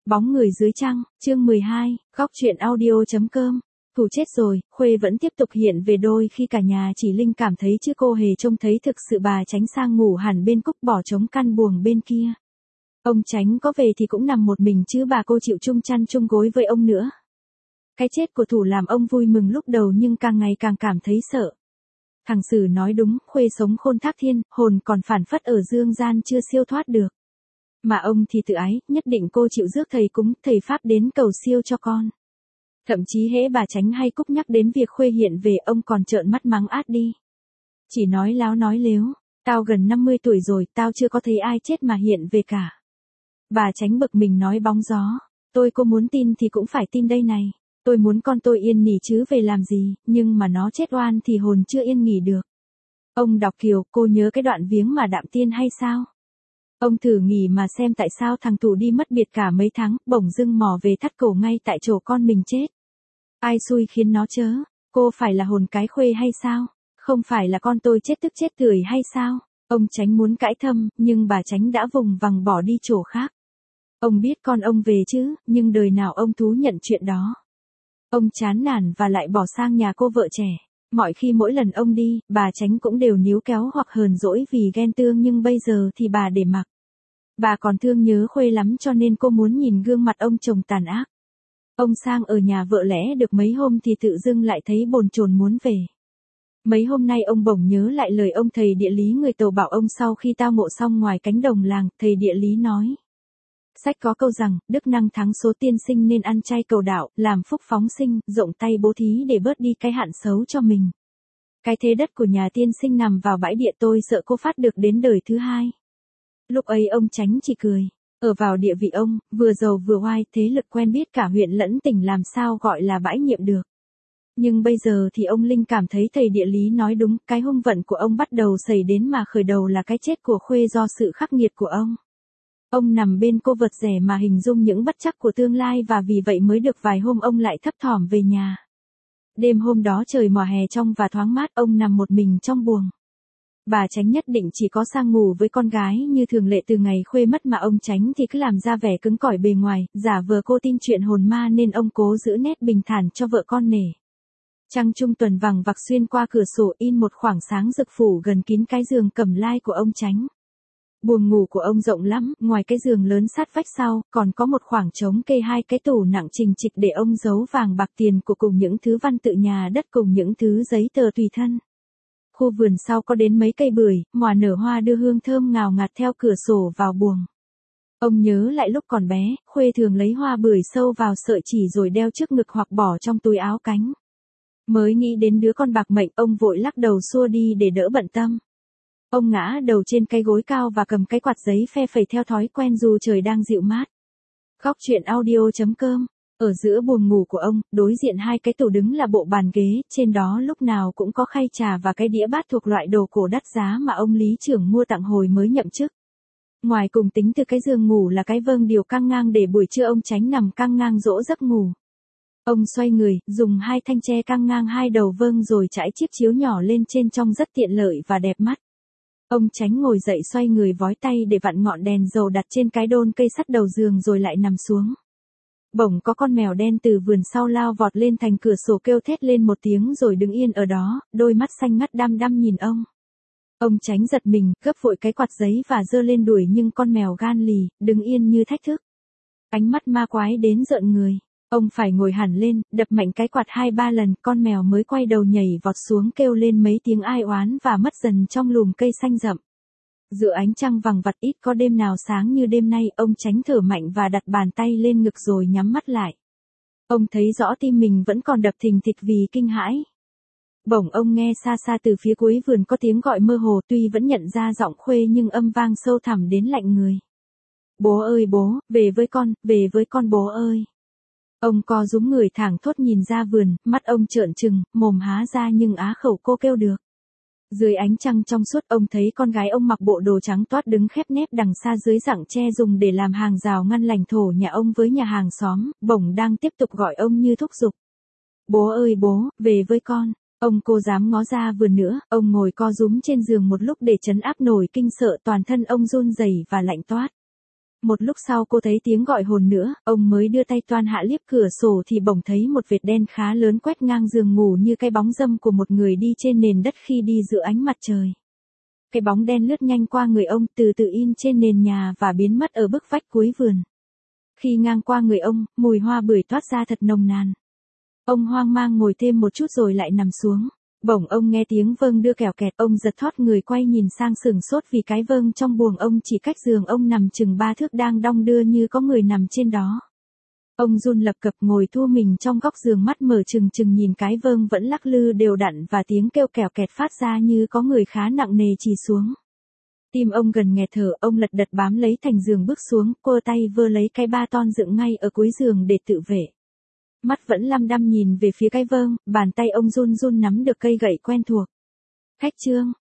Bóng người dưới trăng, chương 12, góc truyện audio.com. Thủ chết rồi, Khuê vẫn tiếp tục hiện về đôi khi cả nhà chỉ Linh cảm thấy chứ cô hề trông thấy thực sự bà Chánh sang ngủ hẳn bên Cúc bỏ trống căn buồng bên kia. Ông Chánh có về thì cũng nằm một mình chứ bà cô chịu chung chăn chung gối với ông nữa. Cái chết của Thủ làm ông vui mừng lúc đầu nhưng càng ngày càng cảm thấy sợ. Thằng Sử nói đúng, Khuê sống khôn thác thiên, hồn còn phản phất ở dương gian chưa siêu thoát được. Mà ông thì tự ái, nhất định cô chịu rước thầy cúng, thầy Pháp đến cầu siêu cho con. Thậm chí hễ bà Chánh hay Cúc nhắc đến việc Khuê hiện về ông còn trợn mắt mắng át đi. Chỉ nói láo nói lếu, tao gần 50 tuổi rồi, tao chưa có thấy ai chết mà hiện về cả. Bà Chánh bực mình nói bóng gió, cô muốn tin thì cũng phải tin đây này. Tôi muốn con tôi yên nghỉ chứ về làm gì, nhưng mà nó chết oan thì hồn chưa yên nghỉ được. Ông đọc Kiều, cô nhớ cái đoạn viếng mà Đạm Tiên hay sao? Ông thử nghĩ mà xem tại sao thằng Thủ đi mất biệt cả mấy tháng, bỗng dưng mò về thắt cổ ngay tại chỗ con mình chết. Ai xui khiến nó chớ, cô phải là hồn cái Khuê hay sao? Không phải là con tôi chết tức chết tươi hay sao? Ông Chánh muốn cãi thâm, nhưng bà Chánh đã vùng vằng bỏ đi chỗ khác. Ông biết con ông về chứ, nhưng đời nào ông thú nhận chuyện đó. Ông chán nản và lại bỏ sang nhà cô vợ trẻ. Mọi khi mỗi lần ông đi, bà Chánh cũng đều níu kéo hoặc hờn dỗi vì ghen tương nhưng bây giờ thì bà để mặc. Bà còn thương nhớ Khuê lắm cho nên cô muốn nhìn gương mặt ông chồng tàn ác. Ông sang ở nhà vợ lẽ được mấy hôm thì tự dưng lại thấy bồn chồn muốn về. Mấy hôm nay ông bỗng nhớ lại lời ông thầy địa lý người Tàu bảo ông sau khi tao mộ xong ngoài cánh đồng làng, thầy địa lý nói. Sách có câu rằng, đức năng thắng số tiên sinh nên ăn chay cầu đạo, làm phúc phóng sinh, rộng tay bố thí để bớt đi cái hạn xấu cho mình. Cái thế đất của nhà tiên sinh nằm vào bãi địa tôi sợ cô phát được đến đời thứ hai. Lúc ấy ông Chánh chỉ cười. Ở vào địa vị ông, vừa giàu vừa oai, thế lực quen biết cả huyện lẫn tỉnh làm sao gọi là bãi nhiệm được. Nhưng bây giờ thì ông Linh cảm thấy thầy địa lý nói đúng, cái hung vận của ông bắt đầu xảy đến mà khởi đầu là cái chết của Khuê do sự khắc nghiệt của ông. Ông nằm bên cô vật rẻ mà hình dung những bất trắc của tương lai và vì vậy mới được vài hôm ông lại thấp thỏm về nhà. Đêm hôm đó trời mùa hè trong và thoáng mát, ông nằm một mình trong buồng. Bà Chánh nhất định chỉ có sang ngủ với con gái như thường lệ từ ngày Khuê mất mà ông Chánh thì cứ làm ra vẻ cứng cỏi bề ngoài, giả vờ cô tin chuyện hồn ma nên ông cố giữ nét bình thản cho vợ con nể. Trăng trung tuần vằng vặc xuyên qua cửa sổ in một khoảng sáng rực phủ gần kín cái giường cẩm lai của ông Chánh. Buồng ngủ của ông rộng lắm, ngoài cái giường lớn sát vách sau, còn có một khoảng trống kê hai cái tủ nặng trình trịch để ông giấu vàng bạc tiền của cùng những thứ văn tự nhà đất cùng những thứ giấy tờ tùy thân. Khu vườn sau có đến mấy cây bưởi, ngòa nở hoa đưa hương thơm ngào ngạt theo cửa sổ vào buồng. Ông nhớ lại lúc còn bé, Khuê thường lấy hoa bưởi sâu vào sợi chỉ rồi đeo trước ngực hoặc bỏ trong túi áo cánh. Mới nghĩ đến đứa con bạc mệnh, ông vội lắc đầu xua đi để đỡ bận tâm. Ông ngã đầu trên cái gối cao và cầm cái quạt giấy phe phẩy theo thói quen dù trời đang dịu mát. Góc truyện audio.com. Ở giữa buồng ngủ của ông, đối diện hai cái tủ đứng là bộ bàn ghế, trên đó lúc nào cũng có khay trà và cái đĩa bát thuộc loại đồ cổ đắt giá mà ông lý trưởng mua tặng hồi mới nhậm chức. Ngoài cùng tính từ cái giường ngủ là cái vâng điều căng ngang để buổi trưa ông Chánh nằm căng ngang dỗ giấc ngủ. Ông xoay người, dùng hai thanh tre căng ngang hai đầu vâng rồi trải chiếc chiếu nhỏ lên trên trông rất tiện lợi và đẹp mắt. Ông Chánh ngồi dậy xoay người vói tay để vặn ngọn đèn dầu đặt trên cái đôn cây sắt đầu giường rồi lại nằm xuống. Bỗng có con mèo đen từ vườn sau lao vọt lên thành cửa sổ kêu thét lên một tiếng rồi đứng yên ở đó, đôi mắt xanh ngắt đăm đăm nhìn ông. Ông Chánh giật mình, gấp vội cái quạt giấy và giơ lên đuổi nhưng con mèo gan lì, đứng yên như thách thức. Ánh mắt ma quái đến rợn người. Ông phải ngồi hẳn lên, đập mạnh cái quạt 2-3 lần, con mèo mới quay đầu nhảy vọt xuống kêu lên mấy tiếng ai oán và mất dần trong lùm cây xanh rậm. Giữa ánh trăng vằng vặc ít có đêm nào sáng như đêm nay, ông Chánh thở mạnh và đặt bàn tay lên ngực rồi nhắm mắt lại. Ông thấy rõ tim mình vẫn còn đập thình thịch vì kinh hãi. Bỗng ông nghe xa xa từ phía cuối vườn có tiếng gọi mơ hồ, tuy vẫn nhận ra giọng Khuê nhưng âm vang sâu thẳm đến lạnh người. Bố ơi bố, về với con bố ơi. Ông co rúm người thẳng thốt nhìn ra vườn, mắt ông trợn trừng, mồm há ra nhưng á khẩu cô kêu được. Dưới ánh trăng trong suốt ông thấy con gái ông mặc bộ đồ trắng toát đứng khép nép đằng xa dưới rặng tre dùng để làm hàng rào ngăn lãnh thổ nhà ông với nhà hàng xóm, bỗng đang tiếp tục gọi ông như thúc giục. Bố ơi bố, về với con. Ông cô dám ngó ra vườn nữa, ông ngồi co rúm trên giường một lúc để trấn áp nổi kinh sợ toàn thân ông run rẩy và lạnh toát. Một lúc sau cô thấy tiếng gọi hồn nữa, ông mới đưa tay toan hạ liếc cửa sổ thì bỗng thấy một vệt đen khá lớn quét ngang giường ngủ như cái bóng râm của một người đi trên nền đất khi đi giữa ánh mặt trời. Cái bóng đen lướt nhanh qua người ông, từ từ in trên nền nhà và biến mất ở bức vách cuối vườn. Khi ngang qua người ông, mùi hoa bưởi toát ra thật nồng nàn. Ông hoang mang ngồi thêm một chút rồi lại nằm xuống. Bỗng ông nghe tiếng vâng đưa kèo kẹt, ông giật thót người quay nhìn sang sửng sốt vì cái vâng trong buồng ông chỉ cách giường ông nằm chừng 3 thước đang đong đưa như có người nằm trên đó. Ông run lập cập ngồi thua mình trong góc giường, mắt mở trừng trừng nhìn cái vâng vẫn lắc lư đều đặn và tiếng kêu kèo kẹt phát ra như có người khá nặng nề chì xuống. Tim ông gần nghẹt thở, ông lật đật bám lấy thành giường bước xuống, cô tay vơ lấy cái ba ton dựng ngay ở cuối giường để tự vệ. Mắt vẫn lăm đăm nhìn về phía cái vâng, bàn tay ông run run nắm được cây gậy quen thuộc. Khách Trương,